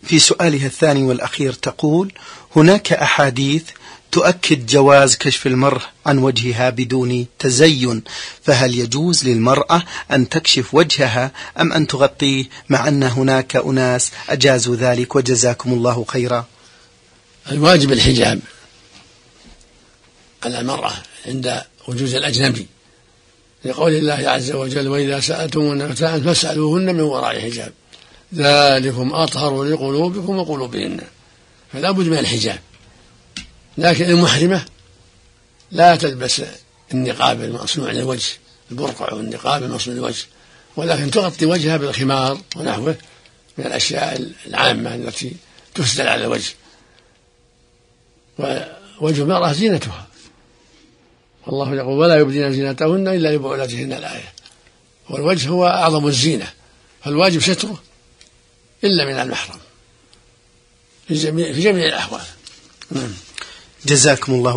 في سؤالها الثاني والأخير تقول: هناك أحاديث تؤكد جواز كشف المرأة عن وجهها بدون تزين، فهل يجوز للمرأة أن تكشف وجهها أم أن تغطيه، مع أن هناك أناس أجازوا ذلك وجزاكم الله خيرا؟ الواجب الحجاب على المرأة عند وجود الأجنبي، لقول الله عز وجل: وإذا سألتموهن متاعا فاسألوهن من وراء حجاب ذلكم أطهر لقلوبكم وقلوبهن. فلا بد من الحجاب. لكن المحرمة لا تلبس النقاب المصنوع للوجه، البرقع والنقاب المصنوع للوجه، ولكن تغطي وجهها بالخمار ونحوه من الأشياء العامة التي تسدل على الوجه. ووجه المرأة زينتها، والله يقول: ولا يبدين زينتهن إلا لبعولتهن. الآية. والوجه هو أعظم الزينة، فالواجب ستره إلا من المحرم في جميع الأحوال. جزاكم الله